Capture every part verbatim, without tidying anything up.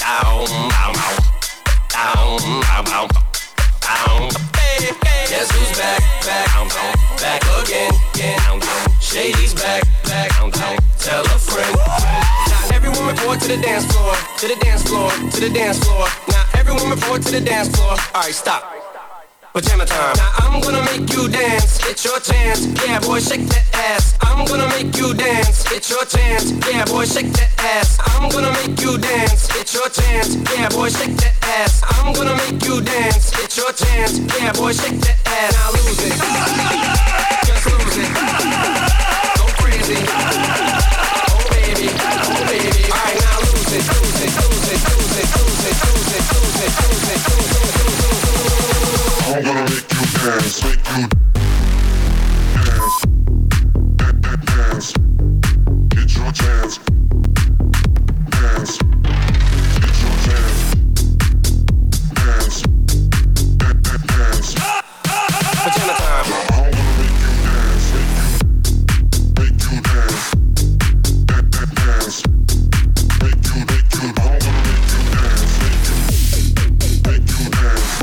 Down, down, down, down, down, down. Guess who's back, back, down, down, back again, again, down, down. Shady's back, back, down, down. Tell a friend. Now everyone report to the dance floor, to the dance floor, to the dance floor. Now everyone report to the dance floor. All right, stop. Pajama time. Now I'm gonna make you dance. It's your chance. Yeah, boy, shake that ass. I'm gonna make you dance. It's your chance. Yeah, boy, shake that ass. I'm gonna make you dance. It's your chance. Yeah, boy, shake that ass. I'm gonna make you dance. It's your chance. Yeah, boy, shake that ass. Now lose it. Just lose it. Go crazy. Oh baby, oh baby. All right, now lose it, lose it, lose it, lose it, lose it, lose it, lose it, lose it, lose it, lose it. I'm gonna make you dance, make you dance, dance, it's your chance, dance, it's your chance, dance, dance, Pajama time. I'm gonna make you dance, make you, make you dance, dance, make you, make you, I'm gonna make you dance, make you, make you dance.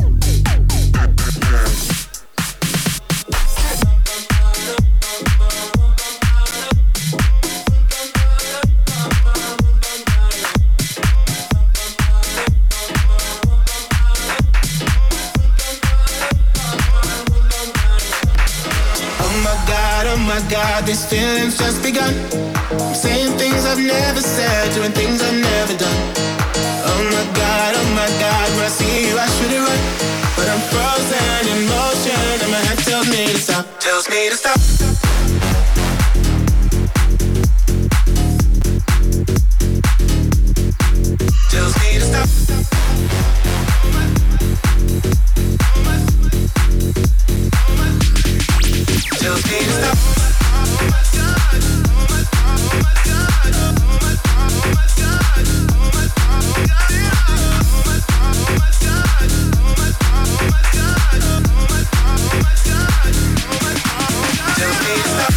Oh my God, these feelings just begun. I'm saying things I've never said, doing things I've never done. Oh my God, oh my God, when I see you I should've run, but I'm frozen in motion and my head tells me to stop, tells me to stop. Tells me to stop. Tells me to stop. Oh my God, oh my, oh my God, oh my, oh my God, oh my, oh my God, oh my, oh my God, oh my, oh my God, oh my, oh my God, oh my, oh my God. Tells me to stop.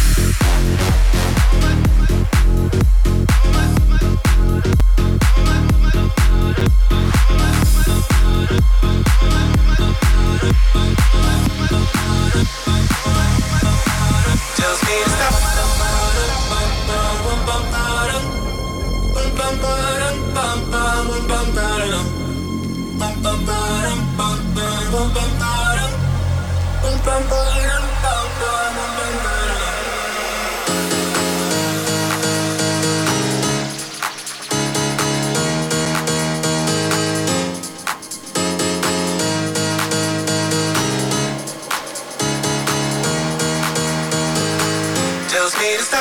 Tells me to stop. Tells me to stop.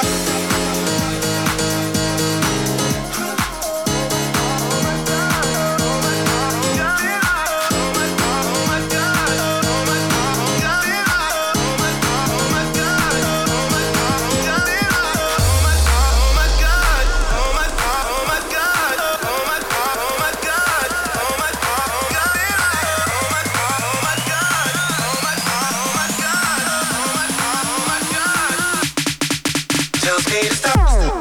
Tells me to stop.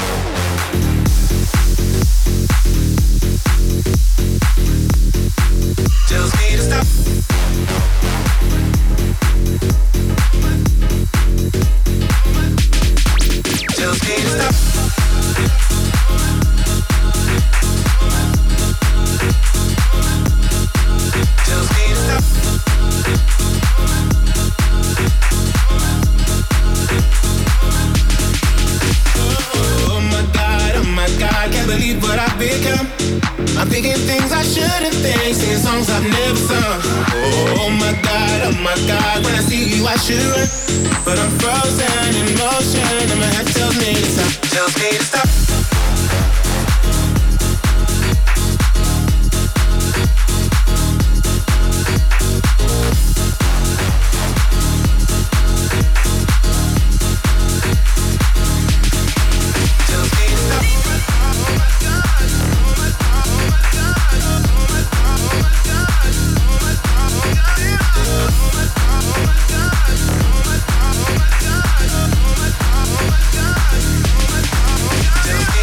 Tells me to stop. Tells me to stop. Tells me to stop. Oh my God, oh my God, can't believe what I've become. I'm thinking things I shouldn't think, singing songs I've never sung. Oh my God, oh my God, when I see you I should run, but I'm frozen in motion and my head tells me to stop, tells me to stop. Tells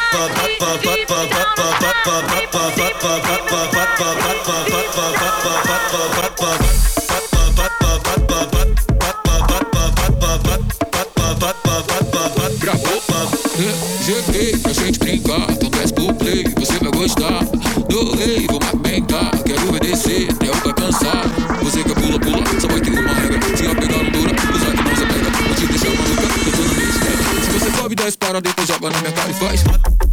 Cheguei pra gente brincar, então desce pro play, você vai gostar. Do rei, vou arrebentar, quero obedecer até eu vai cansar. Você que pula, pula, só vai ter uma regra. Se eu pegar não dura, usar que não se pega. Vou te deixar maluca, eu tô na minha estreia. Se você sobe, desce, para, depois joga na minha cara e faz.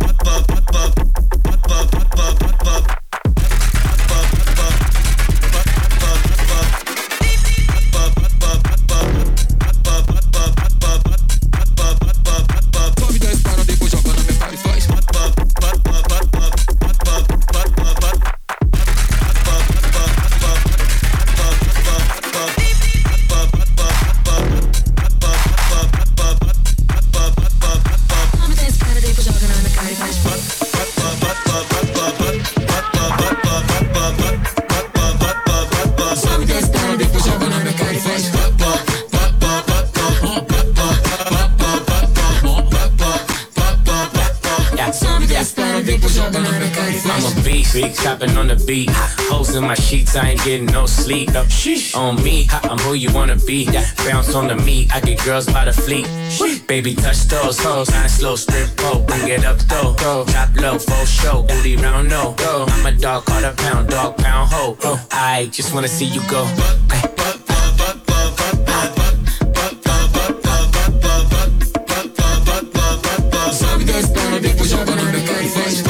Chopping on the beat, hoes in my sheets, I ain't getting no sleep. On me, I'm who you wanna be. Bounce on the meat, I get girls by the fleet. Baby, touch those hoes, nine slow strip pole, bring it up though. Drop low, full show, booty round no. I'm a dog, call a pound, dog pound ho. I just wanna see you go. Sobe, desce, para, depois joga na minha cara e faz.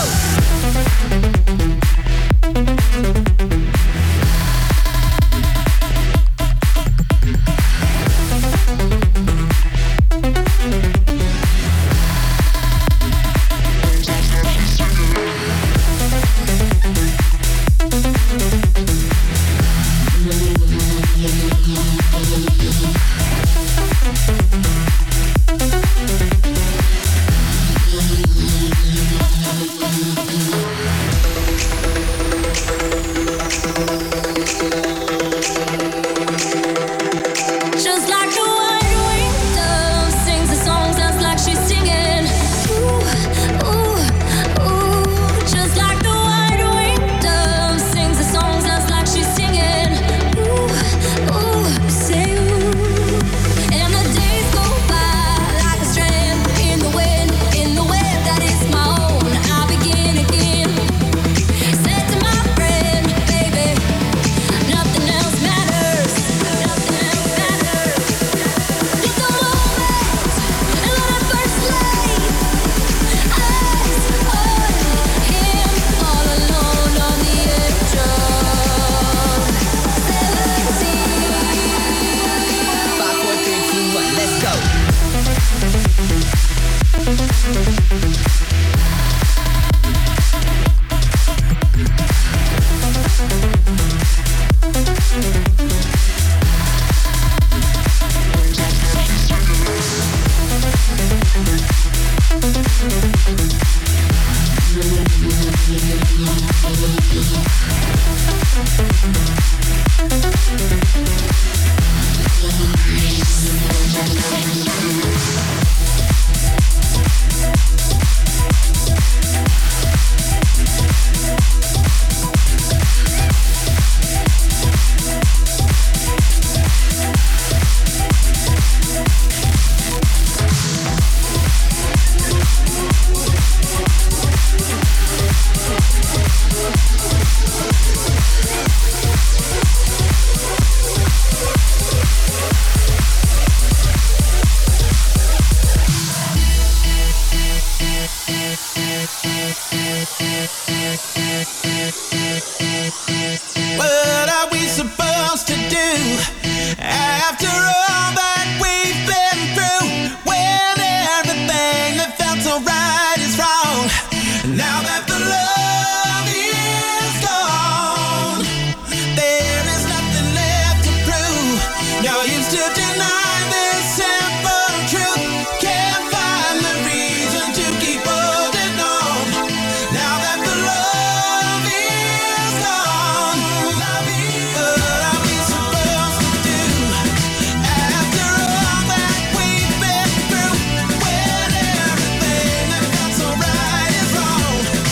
When everything that felt so right is wrong.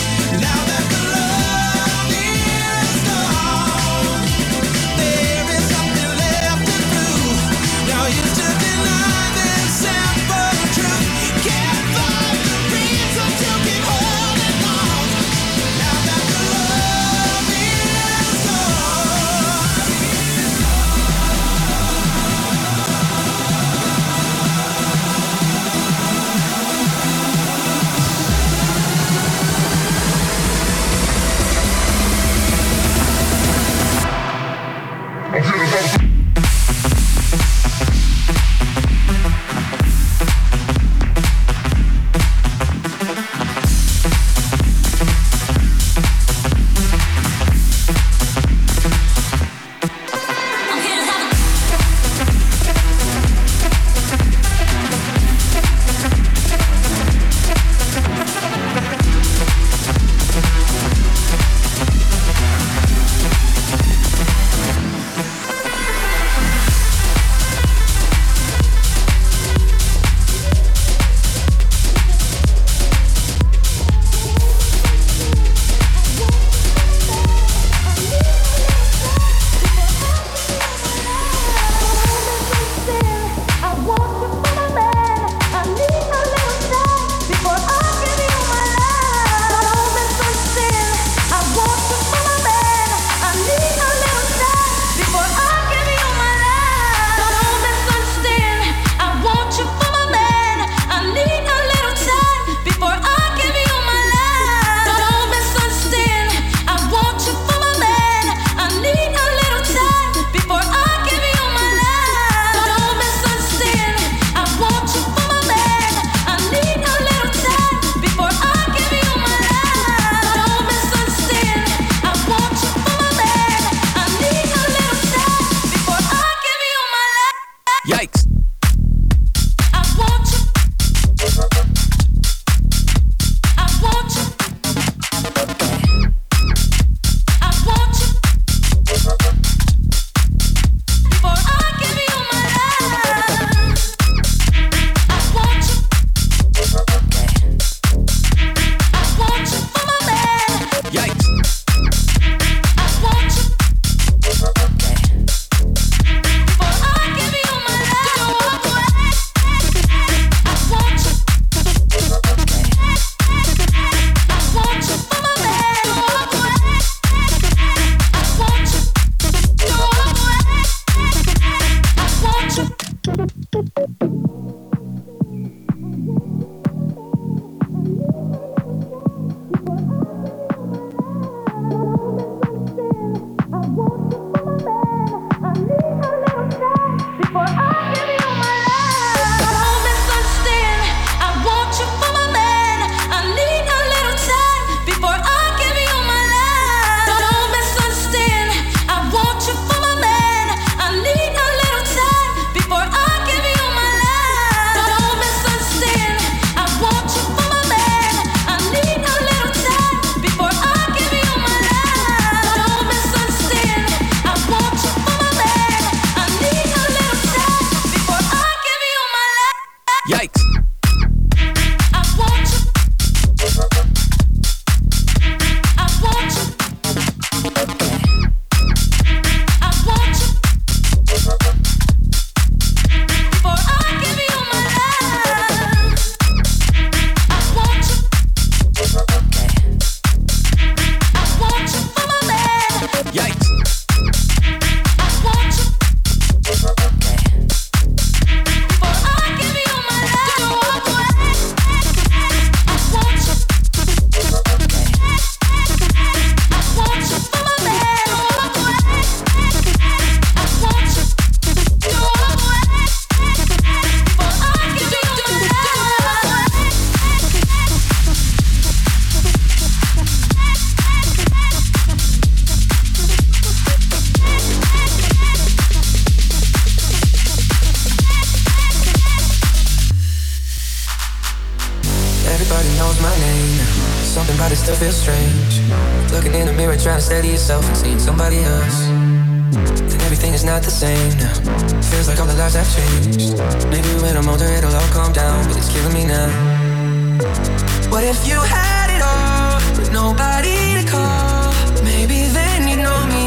feels strange. Looking in the mirror, trying to steady yourself and seeing somebody else. And everything is not the same now. Feels like all the lives have changed. Maybe when I'm older it'll all calm down, but it's killing me now. What if you had it all, but nobody to call? Maybe then you'd know me.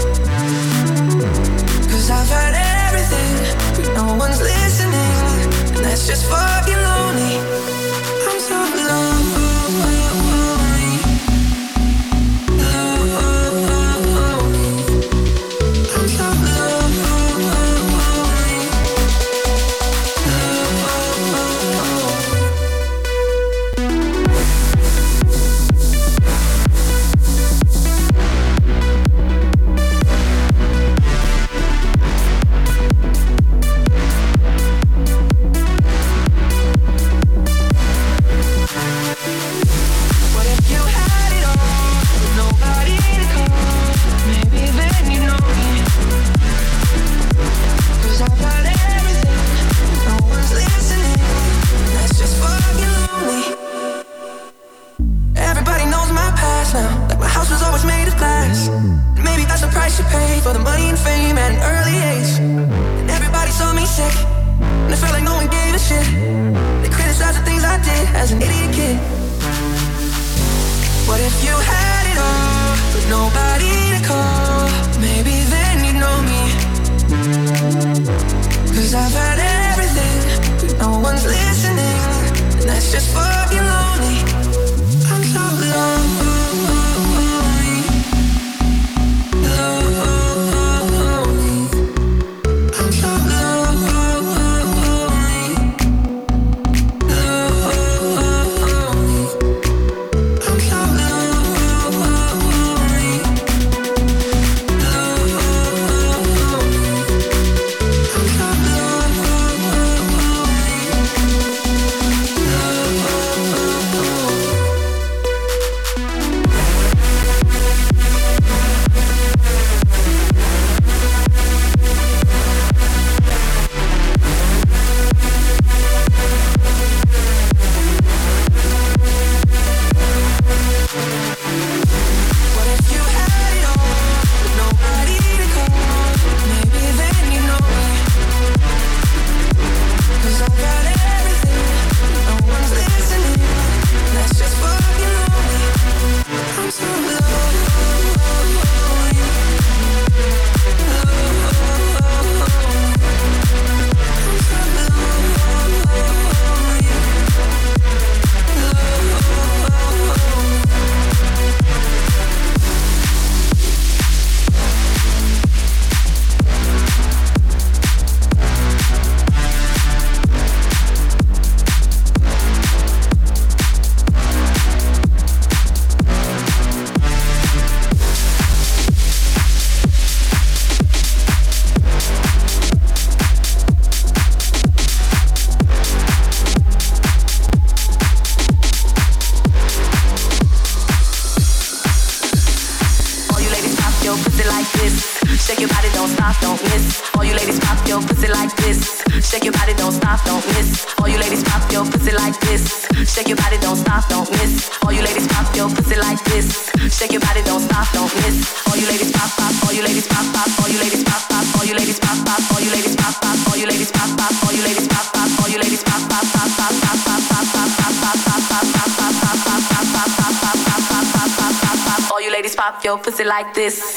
Cause I've had everything, but no one's listening. And that's just fucking lonely. I'm so lonely. Your pussy like this.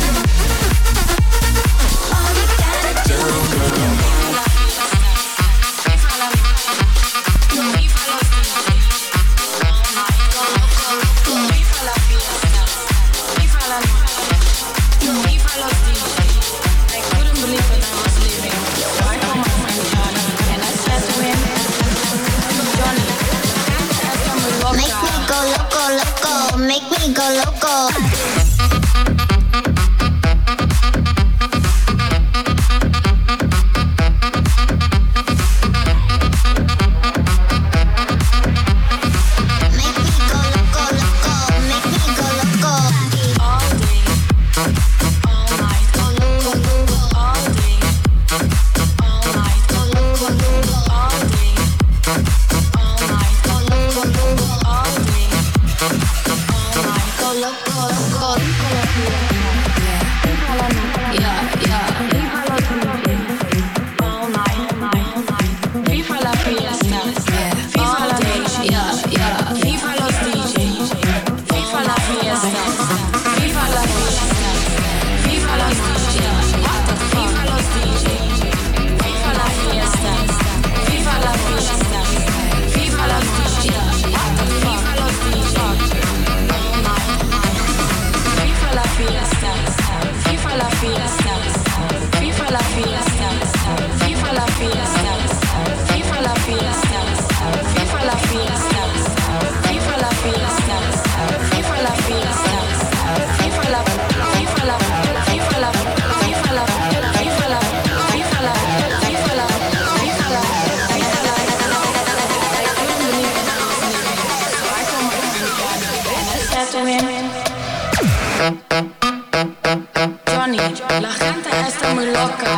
muy loca.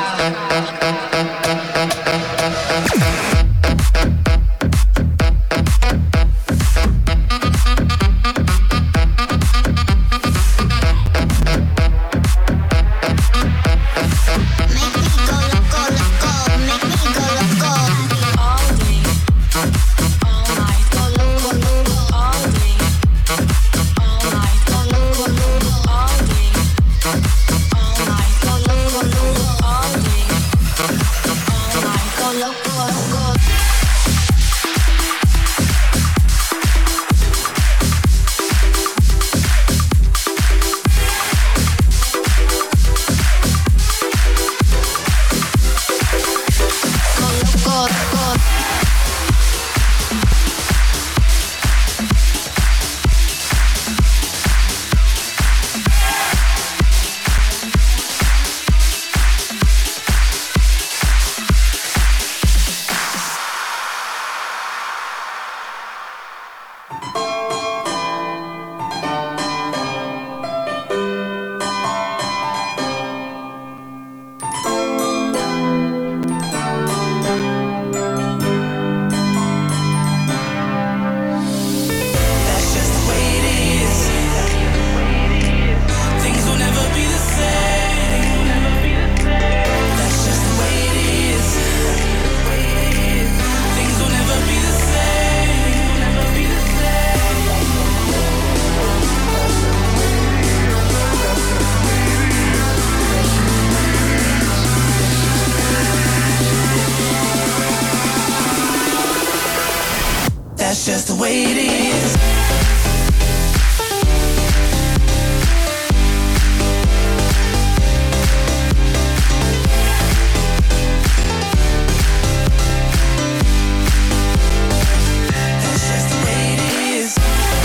That's just the way it is. That's just the way it is.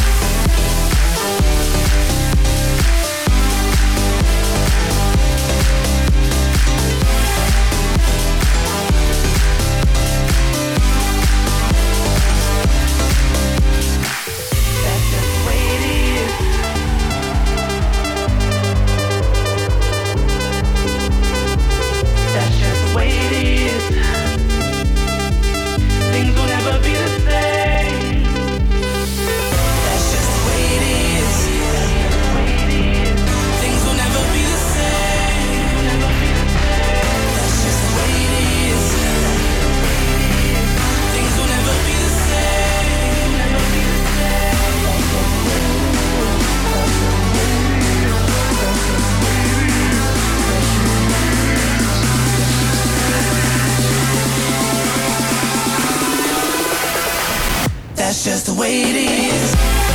That's just the way it is.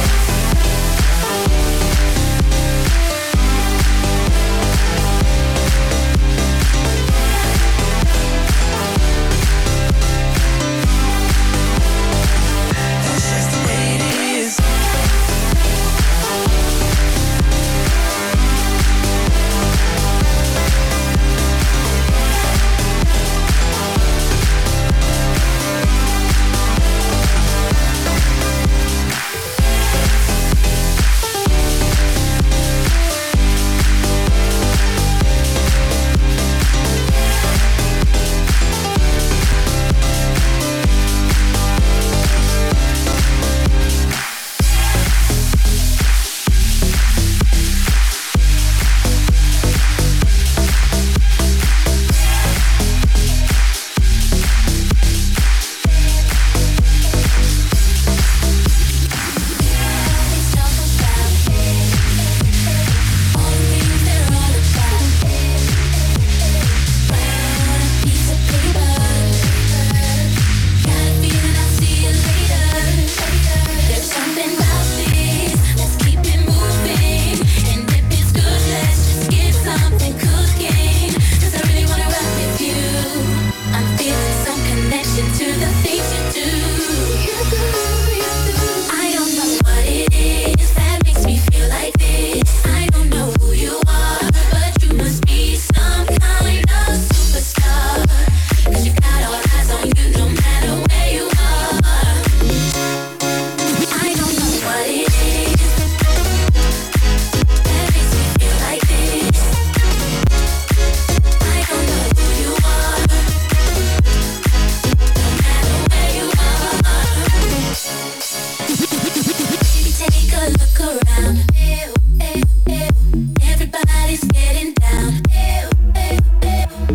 That's just the way it is.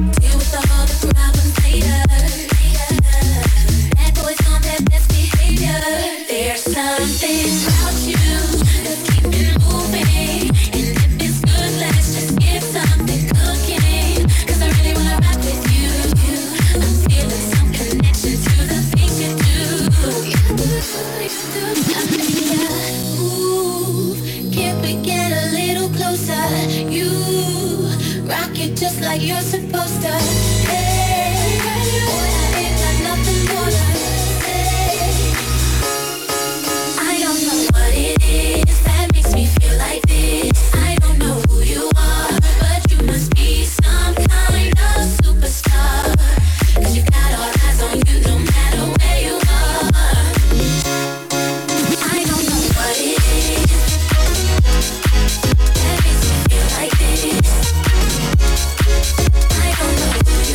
Like this. I don't know.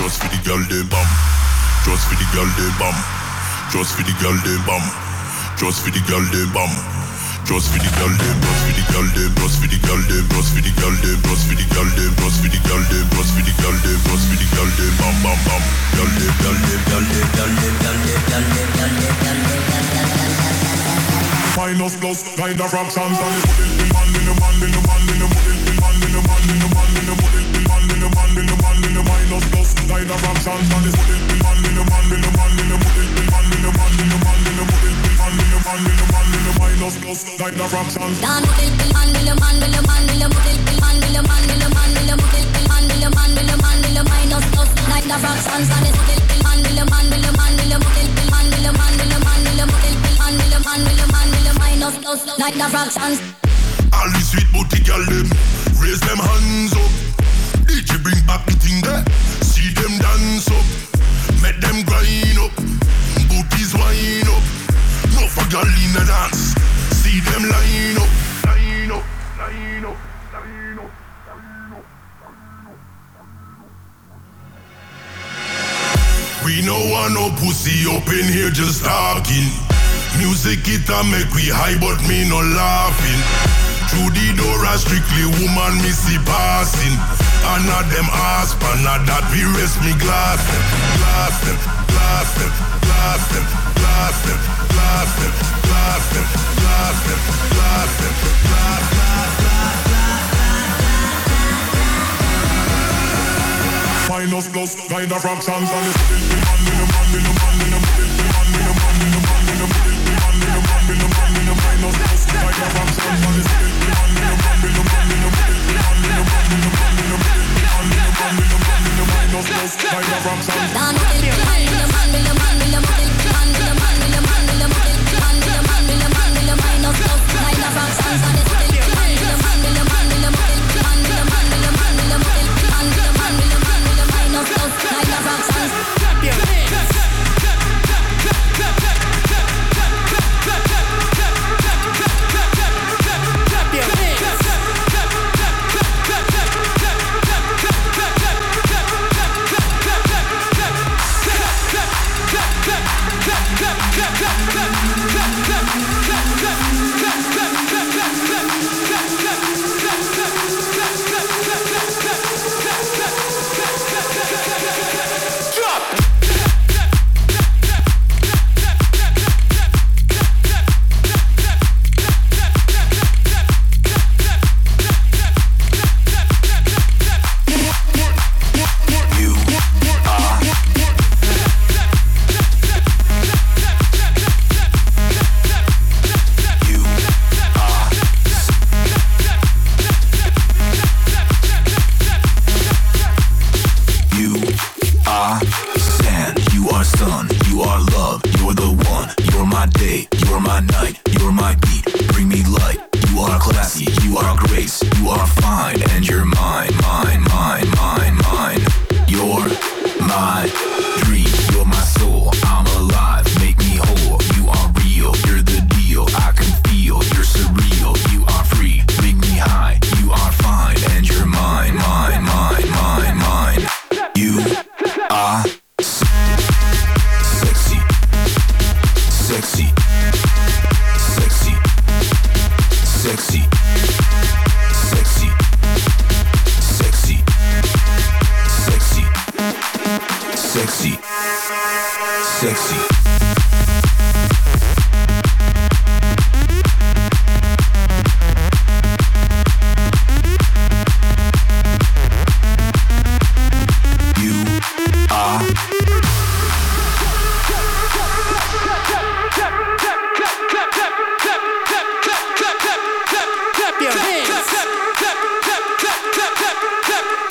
Just for the girl dem bam. Just for the girl dem bam. Just for the girl dem bam. Just for the girl dem bam. Just for the girl dem, just for the girl dem, just for the girl dem, just for the girl dem, just for the girl dem, just for the girl dem, just for the girl dem, just for the girl dem, bam bam bam. Girl dem, girl dem, girl dem, girl dem, girl dem, girl dem, girl dem, girl dem, girl dem. Minus plus kind of fractions and the model man in the man in the man in the model man in the man in the man in the model man in the man in the man in the minus plus kind of fractions and the model man in the man in the man in the model man in the man in the man in the model man in the man in the man in the minus plus kind of fractions. Dan model man in the man in the man in the model man in the man in the man in the model man in the man in the man in the minus plus kind of fractions and the model man in the man in the man in the model man in the man in the man in the model man in the man in the man in the minus plus kind of fractions. All the sweet booty girl them, raise them hands up. D J bring back the thing there, see them dance up, make them grind up, booties wind up. No for girl in the dance, see them line up, line up, line up, line up, line up, line up. We no want no pussy up in here just talking. Music it a make we high but me no laughing. Through the door a strictly woman me see passing. And not them ask but not that we rest me glass them, glass them, glass them, glass them, glass them, glass them, glass them, glass them, glass them, glass, glass, glass, glass. Minus plus kind of fractions and it's still the man in the man in the man in the man in the man in the man in the man in the man in the man in the man in the man in the minus plus kind of fractions and it's still the man in the man in the man in the man in the man in the man in the man in the man in the man in the man in the minus plus kind of fractions. Dan model man in the man in the man in the model man in the man in the man in the model man in the man in the man in the minus plus kind of fractions and it's still the man in the man in the man in the model man in the man in the man in the model man in the man in the man in the minus plus kind of fractions. Clap your hands. Clap your hands.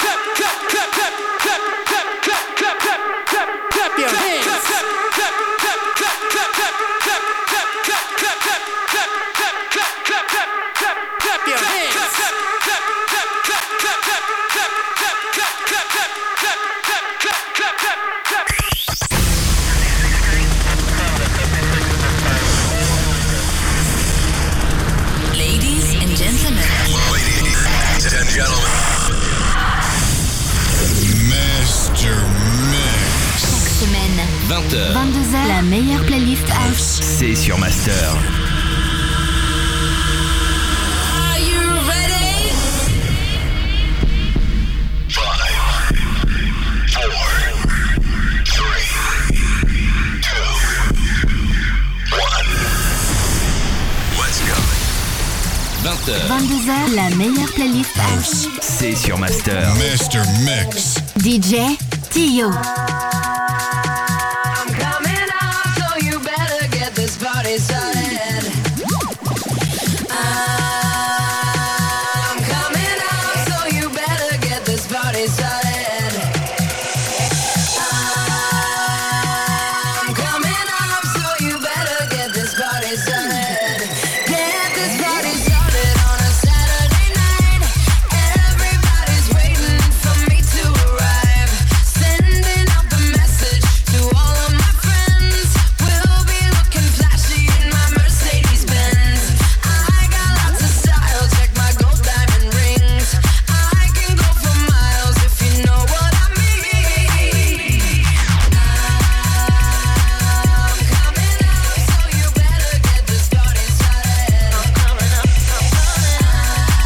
Clap your hands. vingt heures. vingt-deux heures, la meilleure playlist house. C'est sur Master. Are you ready? Five, four, three, two, one. Let's go. vingt heures. vingt-deux heures, la meilleure playlist house. C'est sur Master. Master Mix. D J Tio. I'm coming up, so you better get this party started. I'm coming up, so you better get this party started. I'm coming up, so you better get this party started. Get this party started on a Saturday night. Everybody's waiting for me to arrive. Sending out the message to all of my friends. We'll be looking flashy in my Mercedes Benz. I got lots of style, check my gold diamond rings. I can go for miles if you know what I mean. I'm coming up, so you better get this party started. I'm coming up, I'm coming up.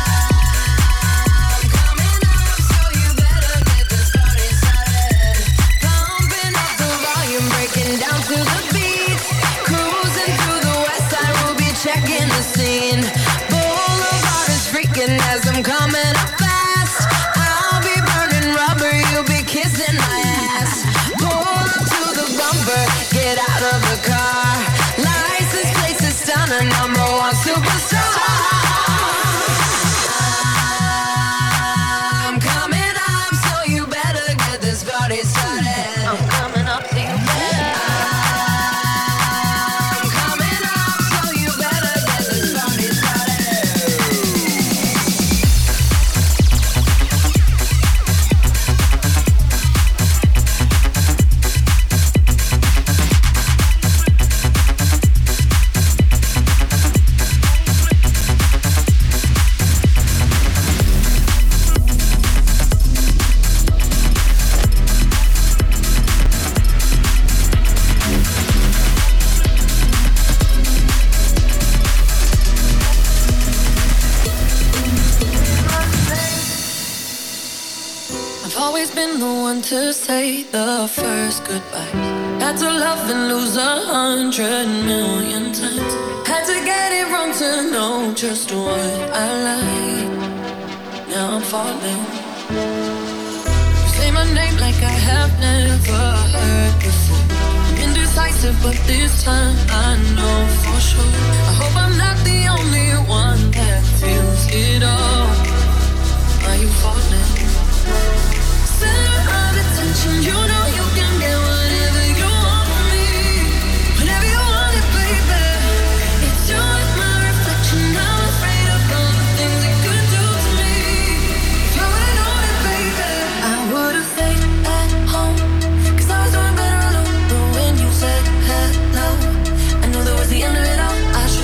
I'm coming up, so you better get this party started. Pumping up the volume, breaking down to the beat. Cruising through the west side, we'll be checking the scene. Boulevard is freaking as I'm coming up fast. I'll be burning rubber, you'll be kissing my ass. Pull up to the bumper, get out of the car. License plates is stunner, number one superstar. I'm coming up, so you better get this party started. I'm coming up, so you better. I'm coming up, so you better get this party started. I've always been the one to say the first goodbye. Had to love and lose a hundred million times. Had to get it wrong to know just what I like. Now I'm falling. You say my name like I have never heard before. Indecisive, but this time I know for sure. I hope I'm not the only one that feels it all. Are you falling? Center of attention, you know you can get whatever you want from me. Whenever you want it, baby. It's you and my reflection. I'm afraid of all the things it could do to me. If you would've known it, baby, I would've stayed at home. Cause I was doing better alone. But when you said hello, I knew that was the end of it all. I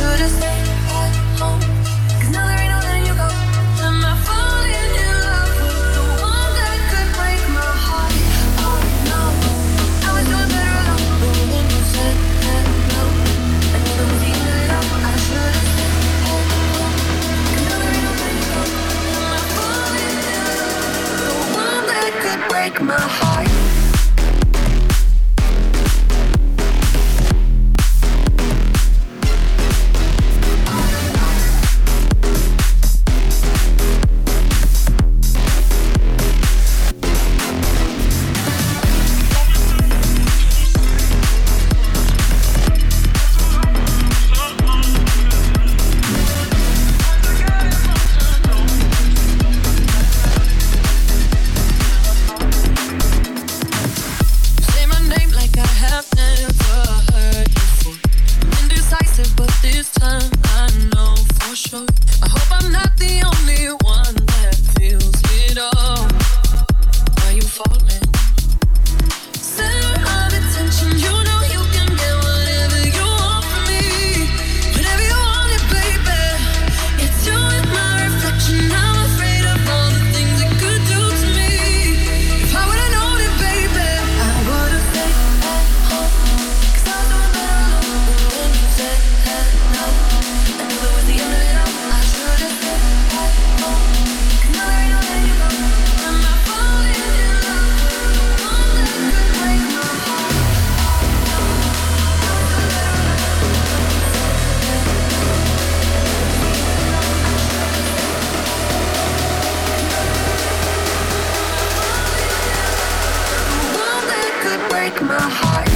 break my heart.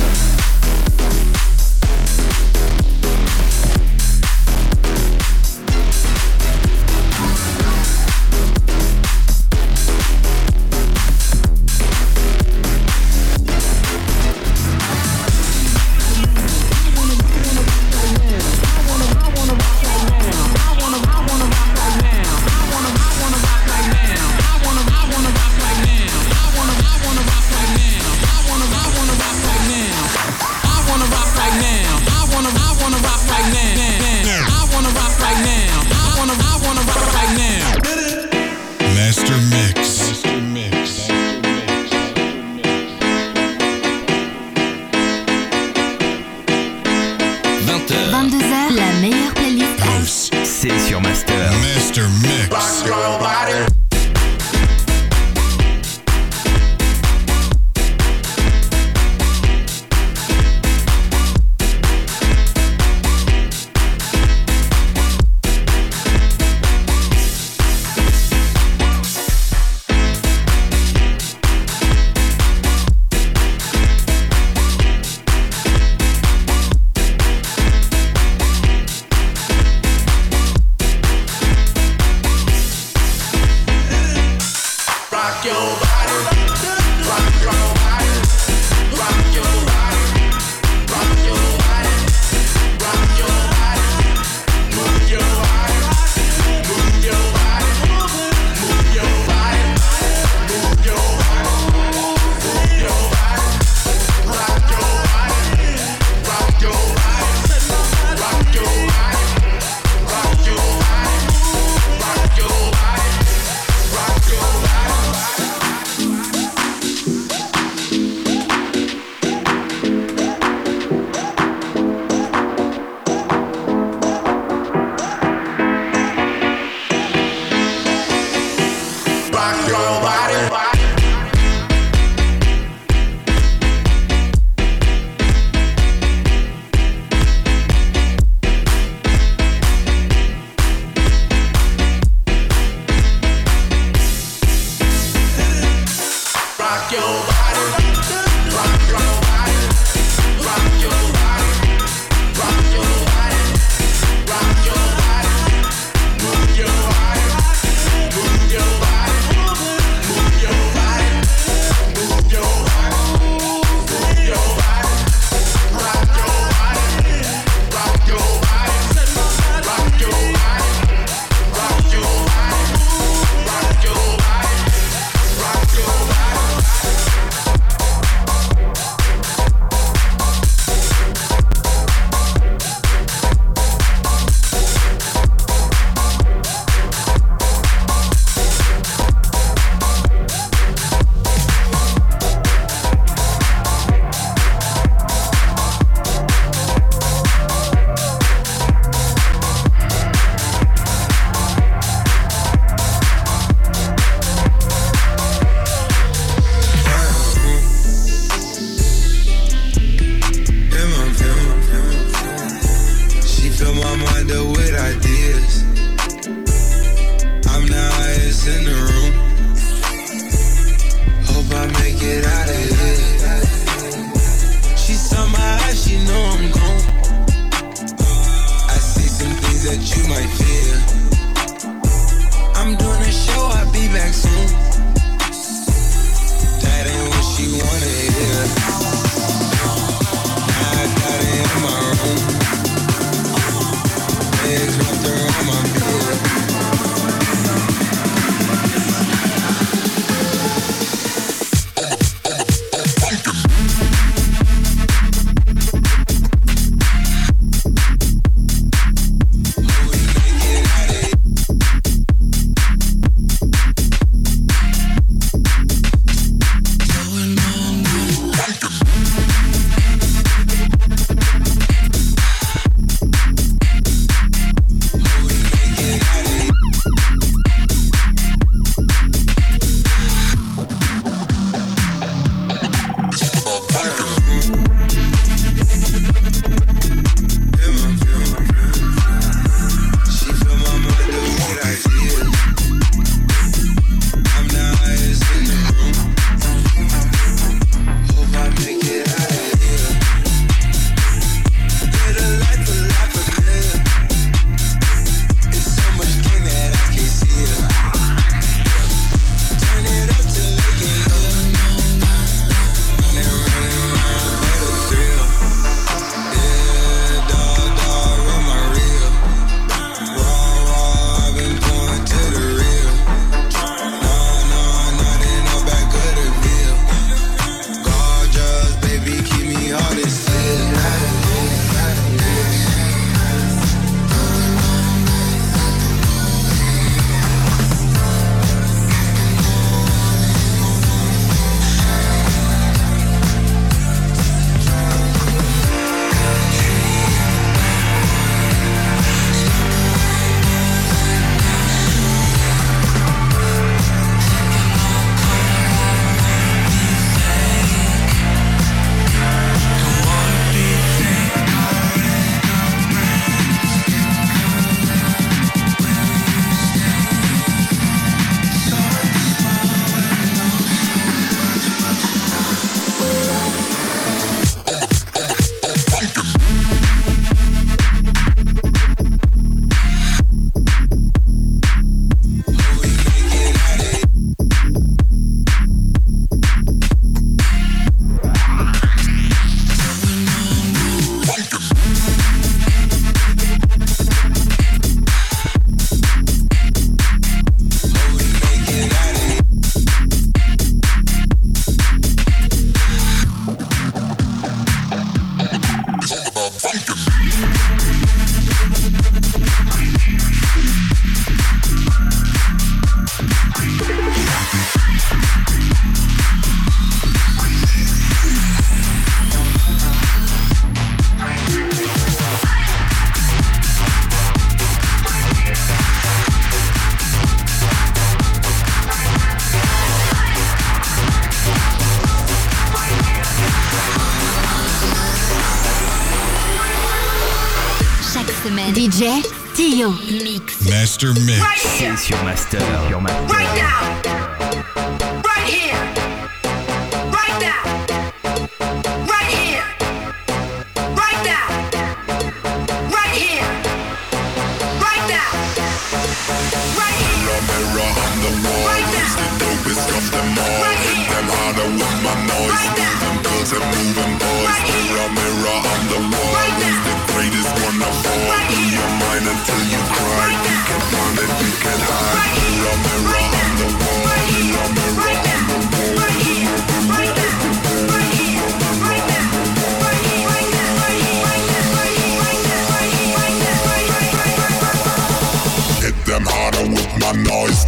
D J Tio. Mix. Master Mix. Right C'est sur Master. Sur Master. Right now. Right here. Right now. Right here. Right now. Right here. Right now. Right here. Mirror, mirror on the wall. Right Who's the dopest of them all? Right Hit them harder with my noise. Right now. Move them girls and move them boys. Right Mirror, mirror on the wall. Right Who's now. the greatest one of all? Right Be here. your mind until you cry. Right You now. can find it, you can hide. Right here. Mirror, mirror Right on the now. wall. Right here. Mirror, mirror Right on now. the wall. Right here. Right now. Right here. Right now. Right here. Right now. Right here. Right now. Right here. Right now. Right here. Right now. Right here. Right here. Hit them harder with my noise.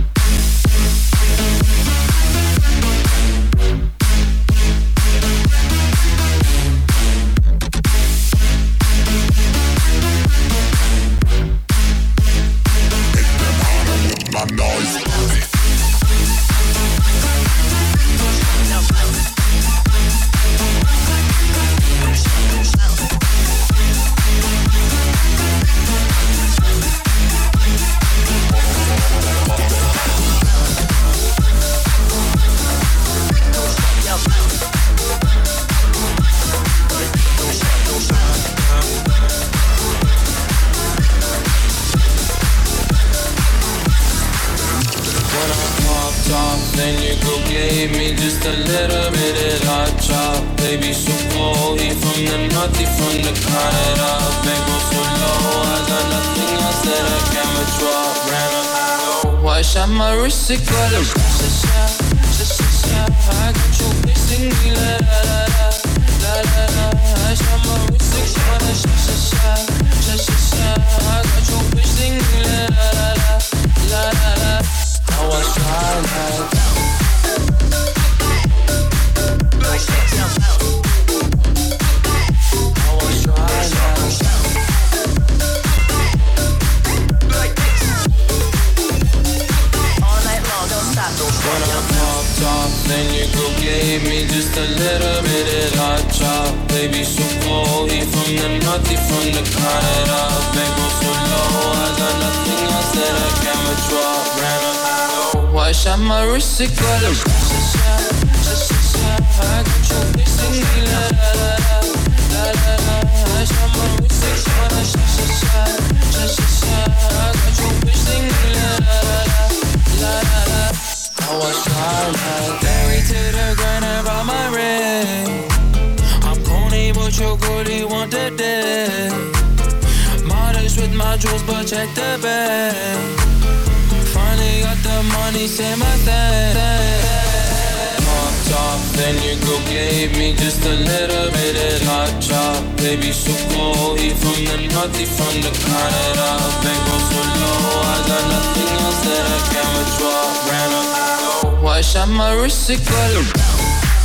My noise. Then you go gave me just a little bit of hot chop. Baby, so cold, he from the north, he from the Canada. Baby, so low, I got nothing else that I can withdraw. Ran up, oh, I shot my wrist, it got a sha-sha, sha-sha-sha. I got you missing me, la la la la, la la la. I shot my wrist, it got a sha-sha-sha, sha-sha-sha. I got you missing me, la la la la, la la la. I was trying to then you go gave me just a little bit of hot chop. Baby, so cold, he from the north, he from the Canada. Baby, so low, I got nothing else that I can withdraw. Ran up, oh, I shot my wrist, it got a sha-sha, sha-sha-sha. I got you missing me, la la la la, la la la. I shot my wrist, it got a sha-sha-sha, sha-sha-sha. I got you missing me, la la la la, la la la. I was trying to to the ground about my ring. I'm corny, but you're good, you want the day. Modest with my jewels, but check the bag. Finally got the money, say my thing. Pop top, then you go gave me just a little bit of hot chop. Baby, so cold, he from the north, he from the Canada. Baby, so low, I got nothing else that I can withdraw. Ran up, oh, I shot my wrist, it got a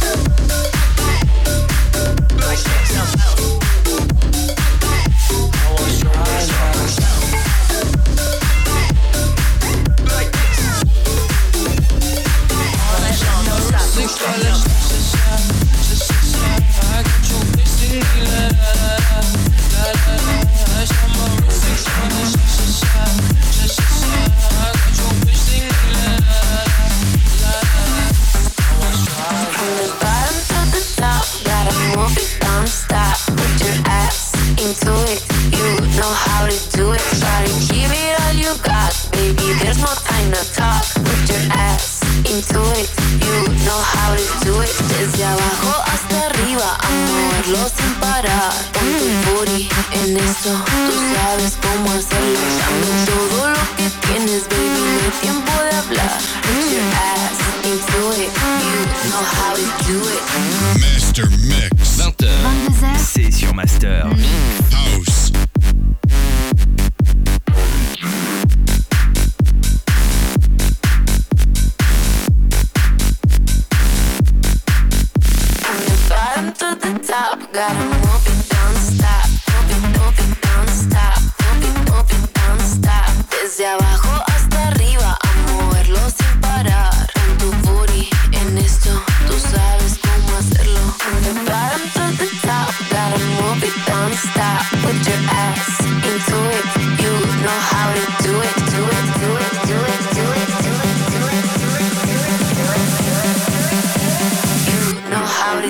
sin parar, con tu booty en esto, tú sabes cómo hacerlo. Dame todo lo que tienes, baby, no hay tiempo de hablar. Put your ass into it, you know how to do it. Master Mix. vingt heures, c'est sur Master. House. Gotta move it, don't stop. Move it, move it, don't stop. Move it, move it, don't stop. Desde abajo hasta arriba, a moverlo sin parar. Con tu booty en esto, tú sabes cómo hacerlo. From the bottom to the top, gotta move it, don't stop. Put your ass into it.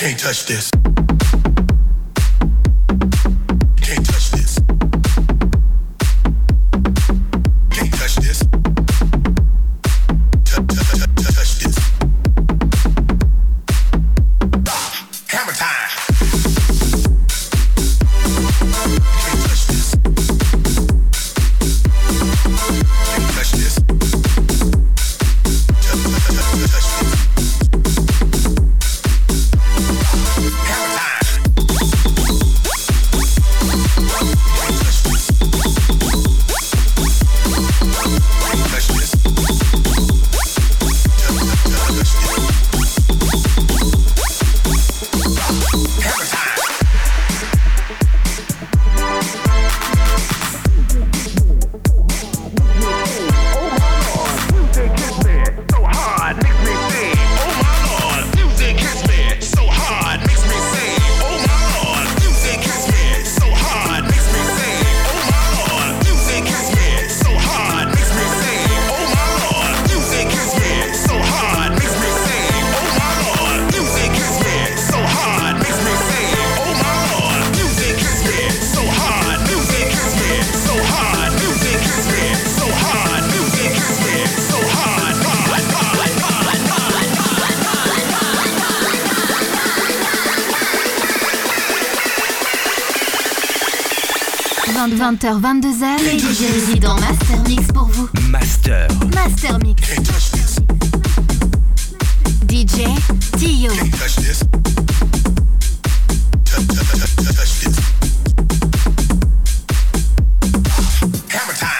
Can't touch this. Can't touch this. Can't touch this. Touch, touch, touch, touch this. Hammer time. Can't touch this. Can't touch this. Touch, touch, touch, touch this. Hammer time. vingt heures vingt-deux heures, les D J résident Master Mix pour vous. Master. Master Mix. D J Tio. Hammer time.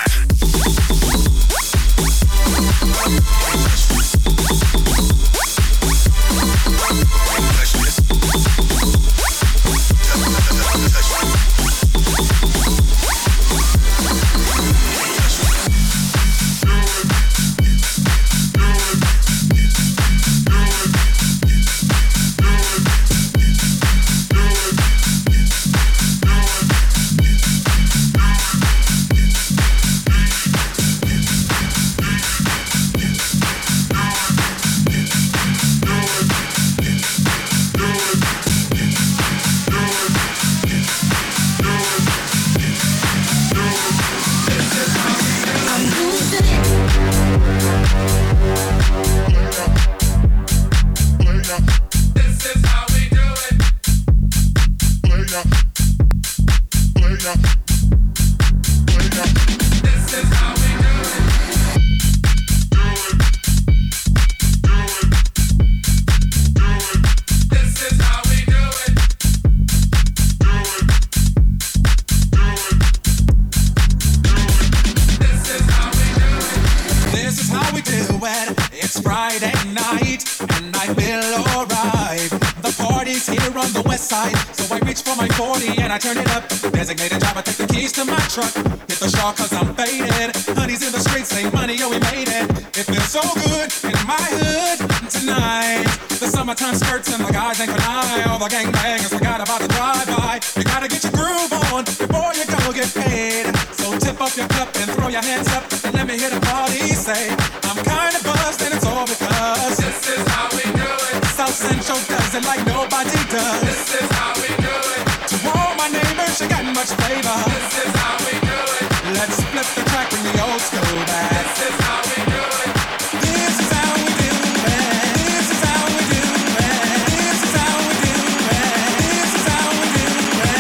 Truck, hit the shawl cause I'm faded. Honey's in the streets, say money, yo, we made it. It feels so good in my hood tonight. The summertime skirts and the guys ain't gonna lie. All the gangbangers forgot about the drive-by. You gotta get your groove on before you go get paid. So tip up your cup and throw your hands up and let me hear the party say, I'm kinda buzzed and it's all because this is how we do it. South Central does it like nobody does. This is how we do it. To all my neighbors, you got much flavor. This is how we do it. Let's flip the track, bring the old school back. This is how we do it. This is how we do it. This is how we do it. This is how we do it. This is how we do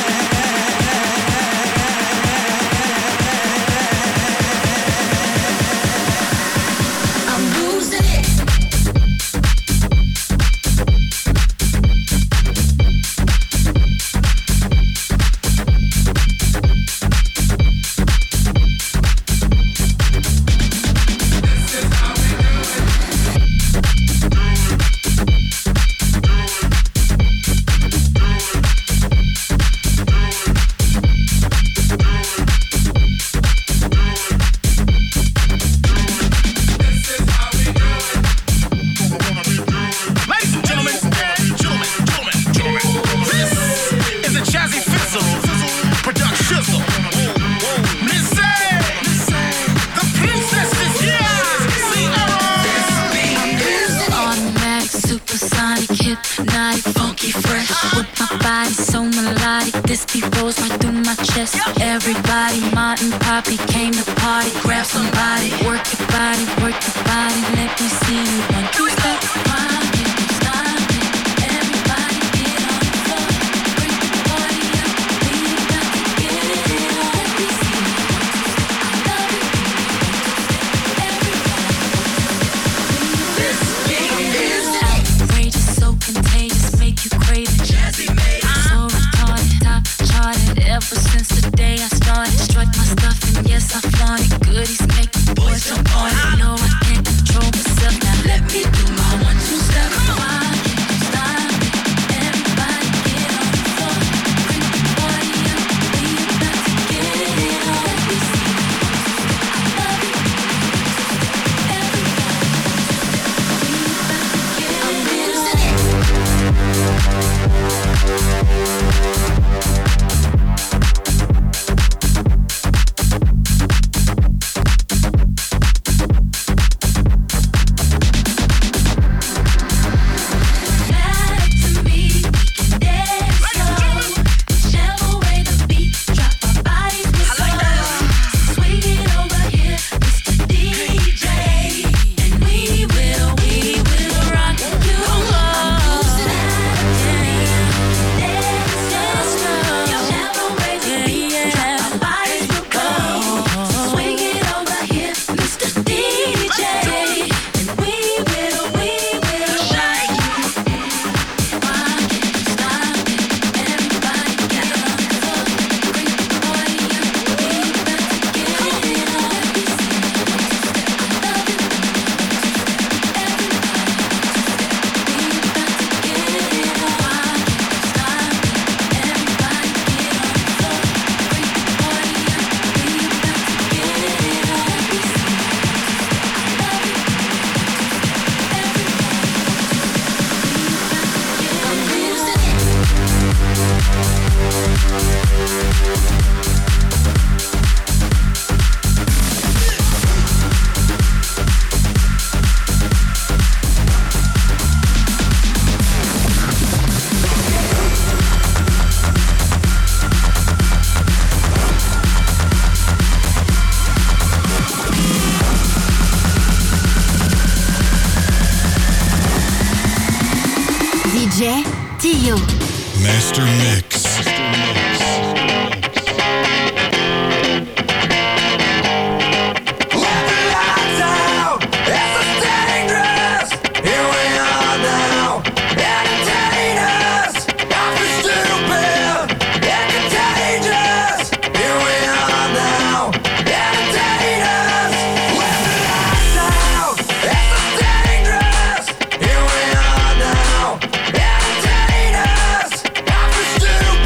it. supersonic, hypnotic, funky, fresh. With my body so melodic, this beat goes right through my chest. Everybody, Martin, Poppy came to party. Grab somebody, work your body, work your body. Let me see you one, two, step, one, get you started. Everybody get on the floor, break the party up. We got to get it on. Let me see you one, two, step. I love it. This beat is outrageous, so contagious, make you crave it. Jazzy made so retarded, top charted ever since the day I started. Struck my stuff and yes I flaunt it. Goodies make the boys jump on it. No, I can't control myself now. Let me do my one two step. Why can't you stop it? Everybody get on the floor, bring the party up. We about to get it on. Let me see you one two step. I love it. Everybody. Tio. Master Mix. Stupid.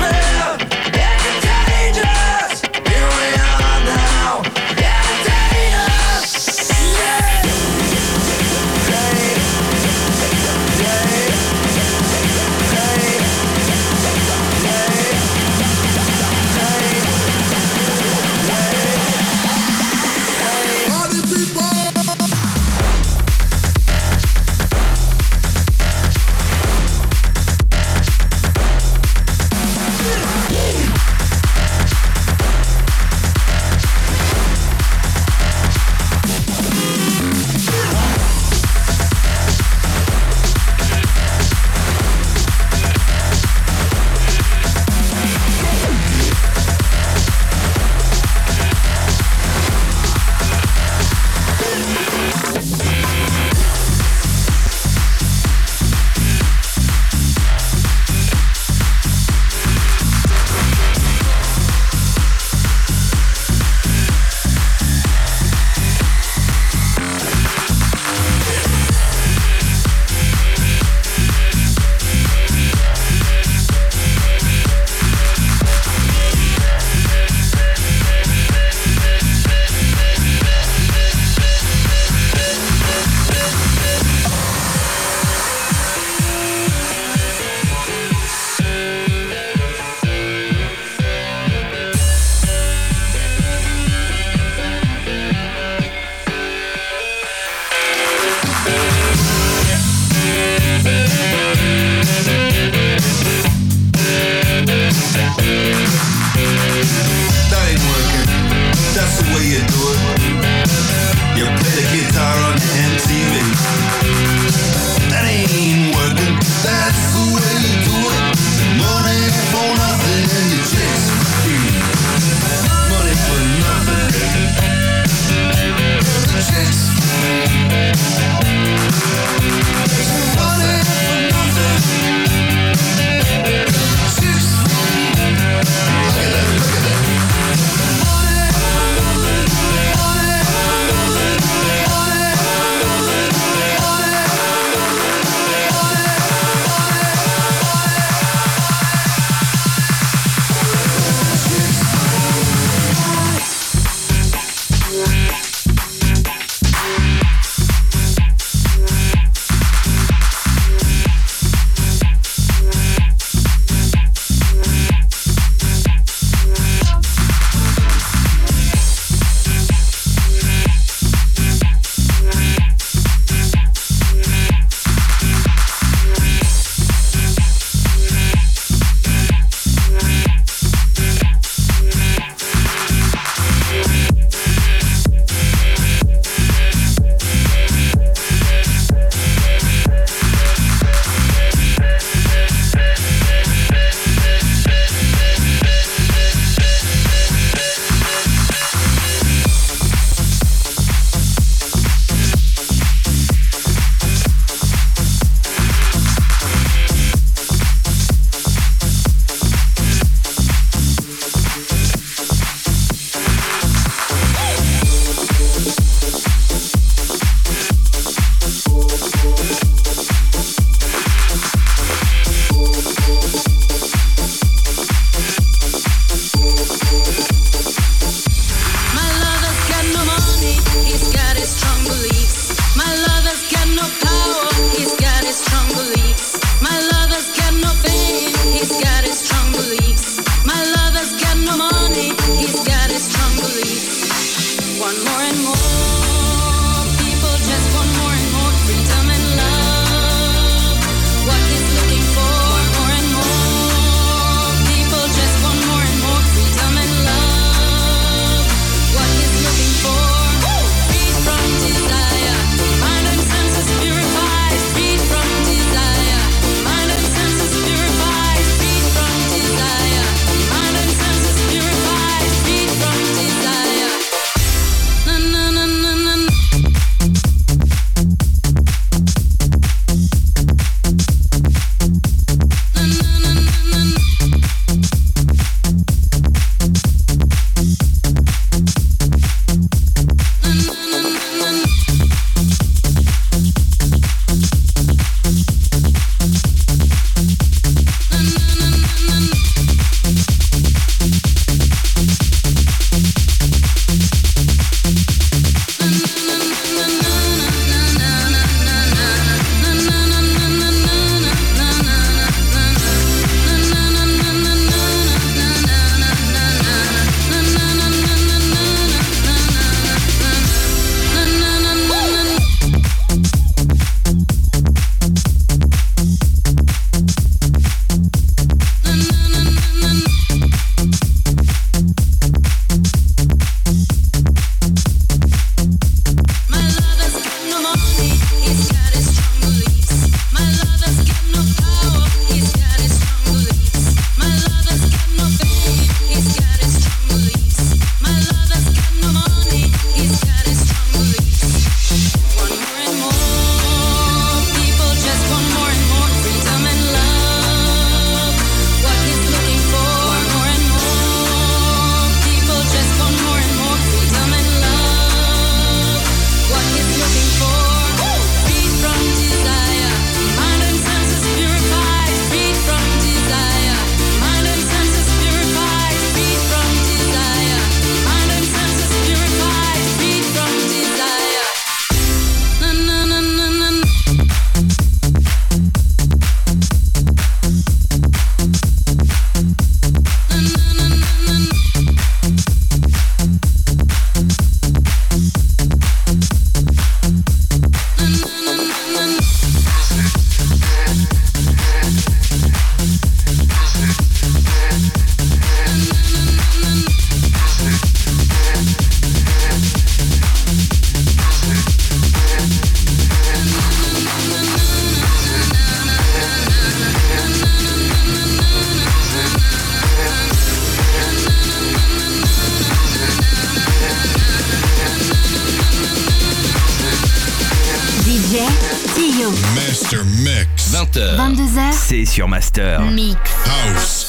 Master Mix. vingt heures. vingt-deux heures. C'est sur Master. Mix. House.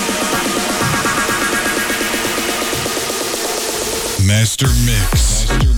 Master Mix. Master